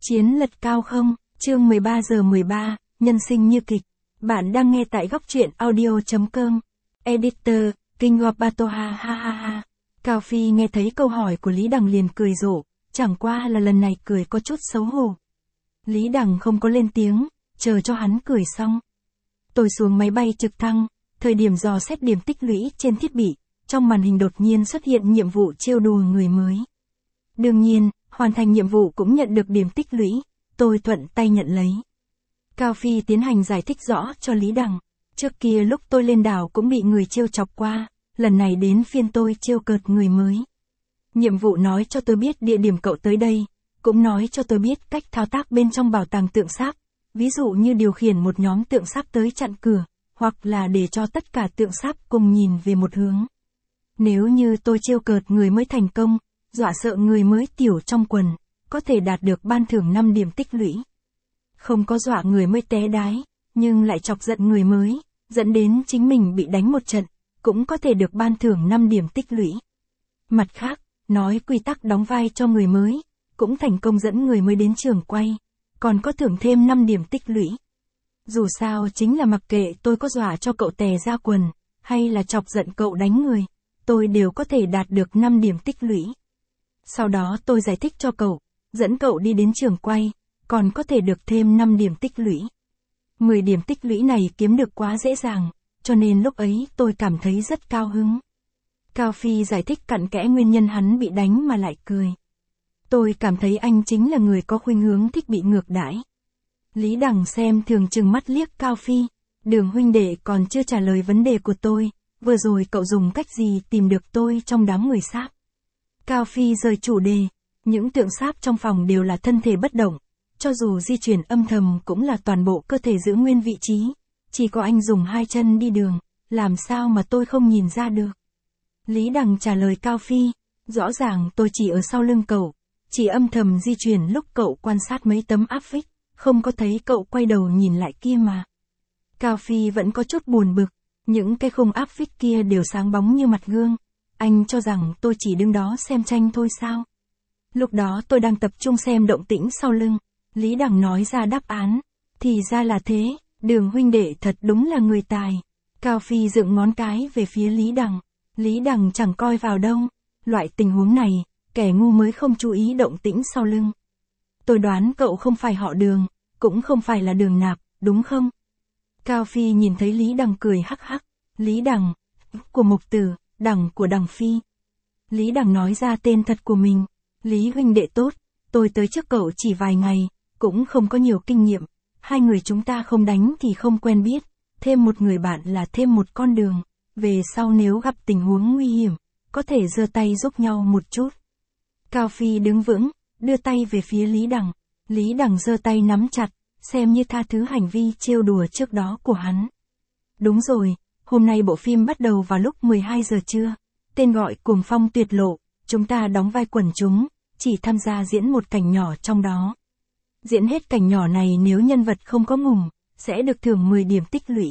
Chiến lật cao không, chương 13 giờ 13, nhân sinh như kịch. Bạn đang nghe tại góc truyện audio.com. Editor, King of Batoha ha ha ha. Cao Phi nghe thấy câu hỏi của Lý Đằng liền cười rộ, chẳng qua là lần này cười có chút xấu hổ. Lý Đằng không có lên tiếng, chờ cho hắn cười xong. Tôi xuống máy bay trực thăng, thời điểm dò xét điểm tích lũy trên thiết bị, trong màn hình đột nhiên xuất hiện nhiệm vụ trêu đùa người mới. Đương nhiên, hoàn thành nhiệm vụ cũng nhận được điểm tích lũy, tôi thuận tay nhận lấy. Cao Phi tiến hành giải thích rõ cho Lý Đằng, trước kia lúc tôi lên đảo cũng bị người trêu chọc qua, lần này đến phiên tôi trêu cợt người mới. Nhiệm vụ nói cho tôi biết địa điểm cậu tới đây, cũng nói cho tôi biết cách thao tác bên trong bảo tàng tượng sáp, ví dụ như điều khiển một nhóm tượng sáp tới chặn cửa, hoặc là để cho tất cả tượng sáp cùng nhìn về một hướng. Nếu như tôi trêu cợt người mới thành công, dọa sợ người mới tiểu trong quần, có thể đạt được ban thưởng 5 điểm tích lũy. Không có dọa người mới té đái, nhưng lại chọc giận người mới, dẫn đến chính mình bị đánh một trận, cũng có thể được ban thưởng 5 điểm tích lũy. Mặt khác, nói quy tắc đóng vai cho người mới, cũng thành công dẫn người mới đến trường quay, còn có thưởng thêm 5 điểm tích lũy. Dù sao chính là mặc kệ tôi có dọa cho cậu tè ra quần, hay là chọc giận cậu đánh người, tôi đều có thể đạt được 5 điểm tích lũy. Sau đó tôi giải thích cho cậu, dẫn cậu đi đến trường quay, còn có thể được thêm 5 điểm tích lũy. 10 điểm tích lũy này kiếm được quá dễ dàng, cho nên lúc ấy tôi cảm thấy rất cao hứng. Cao Phi giải thích cặn kẽ nguyên nhân hắn bị đánh mà lại cười. Tôi cảm thấy anh chính là người có khuynh hướng thích bị ngược đãi. Lý Đằng xem thường trừng mắt liếc Cao Phi, Đường huynh đệ còn chưa trả lời vấn đề của tôi, vừa rồi cậu dùng cách gì tìm được tôi trong đám người sáp. Cao Phi rời chủ đề, những tượng sáp trong phòng đều là thân thể bất động, cho dù di chuyển âm thầm cũng là toàn bộ cơ thể giữ nguyên vị trí, chỉ có anh dùng 2 chân đi đường, làm sao mà tôi không nhìn ra được. Lý Đằng trả lời Cao Phi, rõ ràng tôi chỉ ở sau lưng cậu, chỉ âm thầm di chuyển lúc cậu quan sát mấy tấm áp phích, không có thấy cậu quay đầu nhìn lại kia mà. Cao Phi vẫn có chút buồn bực, những cái khung áp phích kia đều sáng bóng như mặt gương. Anh cho rằng tôi chỉ đứng đó xem tranh thôi sao? Lúc đó tôi đang tập trung xem động tĩnh sau lưng. Lý Đằng nói ra đáp án. Thì ra là thế, Đường huynh đệ thật đúng là người tài. Cao Phi dựng ngón cái về phía Lý Đằng. Lý Đằng chẳng coi vào đâu. Loại tình huống này, kẻ ngu mới không chú ý động tĩnh sau lưng. Tôi đoán cậu không phải họ Đường, cũng không phải là Đường Nạp, đúng không? Cao Phi nhìn thấy Lý Đằng cười hắc hắc. Lý Đằng, của mục tử, Đằng của Đằng Phi. Lý Đằng nói ra tên thật của mình. Lý huynh đệ tốt, tôi tới trước cậu chỉ vài ngày, cũng không có nhiều kinh nghiệm. Hai người chúng ta không đánh thì không quen biết, thêm một người bạn là thêm một con đường. Về sau nếu gặp tình huống nguy hiểm, có thể giơ tay giúp nhau một chút. Cao Phi đứng vững, đưa tay về phía Lý Đằng. Lý Đằng giơ tay nắm chặt, xem như tha thứ hành vi trêu đùa trước đó của hắn. Đúng rồi, hôm nay bộ phim bắt đầu vào lúc 12 giờ trưa. Tên gọi Cuồng Phong Tuyệt Lộ, chúng ta đóng vai quần chúng, chỉ tham gia diễn một cảnh nhỏ trong đó. Diễn hết cảnh nhỏ này nếu nhân vật không có ngủm, sẽ được thưởng 10 điểm tích lũy.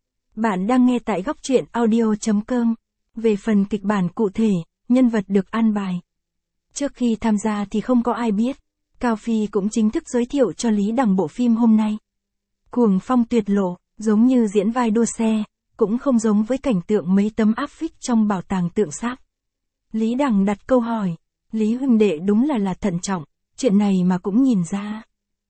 Bạn đang nghe tại góc truyện audio.com. Về phần kịch bản cụ thể, nhân vật được an bài. Trước khi tham gia thì không có ai biết. Cao Phi cũng chính thức giới thiệu cho Lý Đằng bộ phim hôm nay. Cuồng Phong Tuyệt Lộ, giống như diễn vai đua xe, cũng không giống với cảnh tượng mấy tấm áp phích trong bảo tàng tượng sáp. Lý Đằng đặt câu hỏi, Lý huynh đệ đúng là thận trọng, chuyện này mà cũng nhìn ra.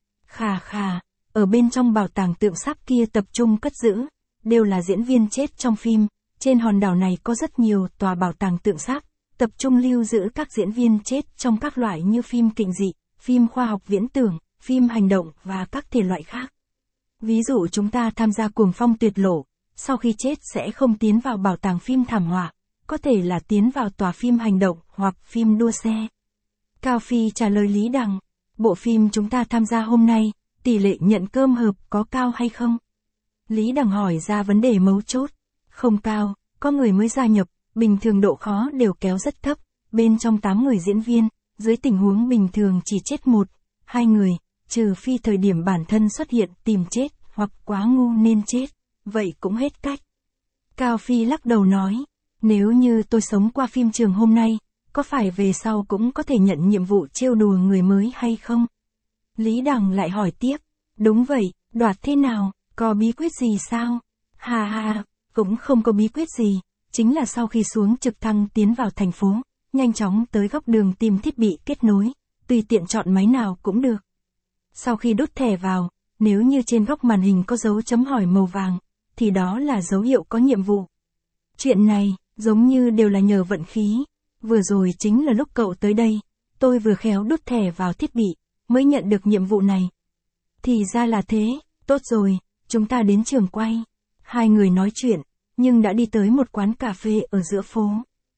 Khà, ở bên trong bảo tàng tượng sáp kia tập trung cất giữ, đều là diễn viên chết trong phim, trên hòn đảo này có rất nhiều tòa bảo tàng tượng sáp, tập trung lưu giữ các diễn viên chết trong các loại như phim kinh dị, phim khoa học viễn tưởng, phim hành động và các thể loại khác. Ví dụ chúng ta tham gia Cuồng Phong Tuyệt Lộ, sau khi chết sẽ không tiến vào bảo tàng phim thảm họa, có thể là tiến vào tòa phim hành động hoặc phim đua xe. Cao Phi trả lời Lý Đằng, bộ phim chúng ta tham gia hôm nay, tỷ lệ nhận cơm hộp có cao hay không? Lý Đằng hỏi ra vấn đề mấu chốt. Không cao, có người mới gia nhập, bình thường độ khó đều kéo rất thấp, bên trong 8 người diễn viên, dưới tình huống bình thường chỉ chết 1, 2 người, trừ phi thời điểm bản thân xuất hiện tìm chết, hoặc quá ngu nên chết, vậy cũng hết cách. Cao Phi lắc đầu nói, nếu như tôi sống qua phim trường hôm nay, có phải về sau cũng có thể nhận nhiệm vụ trêu đùa người mới hay không? Lý Đằng lại hỏi tiếp. Đúng vậy, đoạt thế nào, có bí quyết gì sao? Hà hà, cũng không có bí quyết gì, chính là sau khi xuống trực thăng tiến vào thành phố, nhanh chóng tới góc đường tìm thiết bị kết nối, tùy tiện chọn máy nào cũng được. Sau khi đút thẻ vào, nếu như trên góc màn hình có dấu chấm hỏi màu vàng, thì đó là dấu hiệu có nhiệm vụ. Chuyện này, giống như đều là nhờ vận khí. Vừa rồi chính là lúc cậu tới đây, tôi vừa khéo đút thẻ vào thiết bị, mới nhận được nhiệm vụ này. Thì ra là thế, tốt rồi, chúng ta đến trường quay. Hai người nói chuyện, nhưng đã đi tới một quán cà phê ở giữa phố.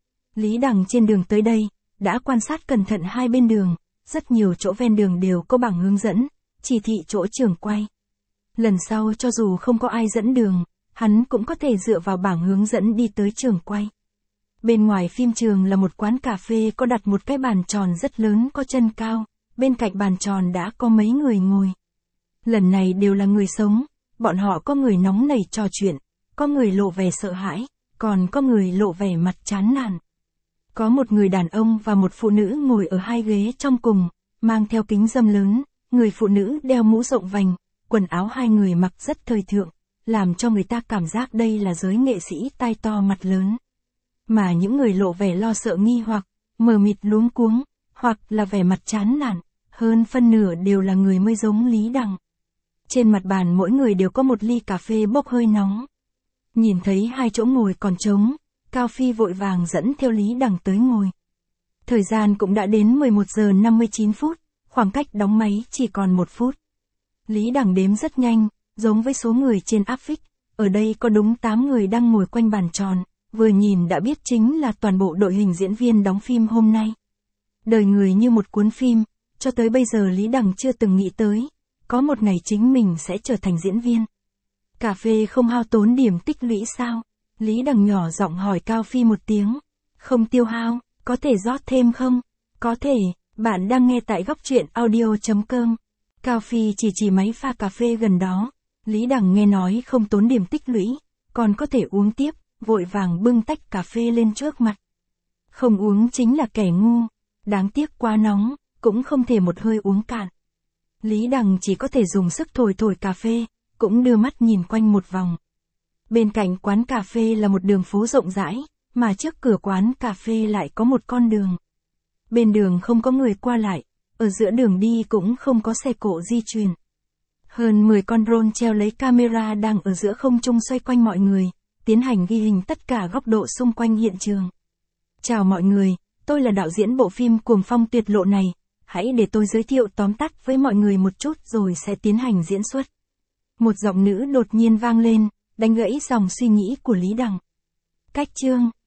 Lý Đằng trên đường tới đây, đã quan sát cẩn thận hai bên đường, rất nhiều chỗ ven đường đều có bảng hướng dẫn, chỉ thị chỗ trường quay. Lần sau cho dù không có ai dẫn đường, hắn cũng có thể dựa vào bảng hướng dẫn đi tới trường quay. Bên ngoài phim trường là một quán cà phê có đặt một cái bàn tròn rất lớn có chân cao, bên cạnh bàn tròn đã có mấy người ngồi. Lần này đều là người sống, bọn họ có người nóng nảy trò chuyện, có người lộ vẻ sợ hãi, còn có người lộ vẻ mặt chán nản. Có một người đàn ông và một phụ nữ ngồi ở hai ghế trong cùng, mang theo kính râm lớn, người phụ nữ đeo mũ rộng vành, quần áo hai người mặc rất thời thượng, làm cho người ta cảm giác đây là giới nghệ sĩ tai to mặt lớn. Mà những người lộ vẻ lo sợ nghi hoặc, mờ mịt luống cuống, hoặc là vẻ mặt chán nản, hơn phân nửa đều là người mới giống Lý Đằng. Trên mặt bàn mỗi người đều có một ly cà phê bốc hơi nóng. Nhìn thấy hai chỗ ngồi còn trống, Cao Phi vội vàng dẫn theo Lý Đằng tới ngồi. Thời gian cũng đã đến 11 giờ 59 phút, khoảng cách đóng máy chỉ còn 1 phút. Lý Đằng đếm rất nhanh, giống với số người trên áp phích, ở đây có đúng 8 người đang ngồi quanh bàn tròn, vừa nhìn đã biết chính là toàn bộ đội hình diễn viên đóng phim hôm nay. Đời người như một cuốn phim, cho tới bây giờ Lý Đằng chưa từng nghĩ tới, có một ngày chính mình sẽ trở thành diễn viên. Cà phê không hao tốn điểm tích lũy sao? Lý Đằng nhỏ giọng hỏi Cao Phi một tiếng. Không tiêu hao, có thể rót thêm không? Có thể, bạn đang nghe tại góc truyện audio.com. Cao Phi chỉ máy pha cà phê gần đó. Lý Đằng nghe nói không tốn điểm tích lũy, còn có thể uống tiếp, vội vàng bưng tách cà phê lên trước mặt. Không uống chính là kẻ ngu, đáng tiếc quá nóng, cũng không thể một hơi uống cạn. Lý Đằng chỉ có thể dùng sức thổi cà phê, cũng đưa mắt nhìn quanh một vòng. Bên cạnh quán cà phê là một đường phố rộng rãi, mà trước cửa quán cà phê lại có một con đường. Bên đường không có người qua lại, ở giữa đường đi cũng không có xe cộ di chuyển. Hơn 10 con drone treo lấy camera đang ở giữa không trung xoay quanh mọi người, tiến hành ghi hình tất cả góc độ xung quanh hiện trường. Chào mọi người, tôi là đạo diễn bộ phim Cuồng Phong Tuyệt Lộ này, hãy để tôi giới thiệu tóm tắt với mọi người một chút rồi sẽ tiến hành diễn xuất. Một giọng nữ đột nhiên vang lên, đánh gãy dòng suy nghĩ của Lý Đằng. Cách chương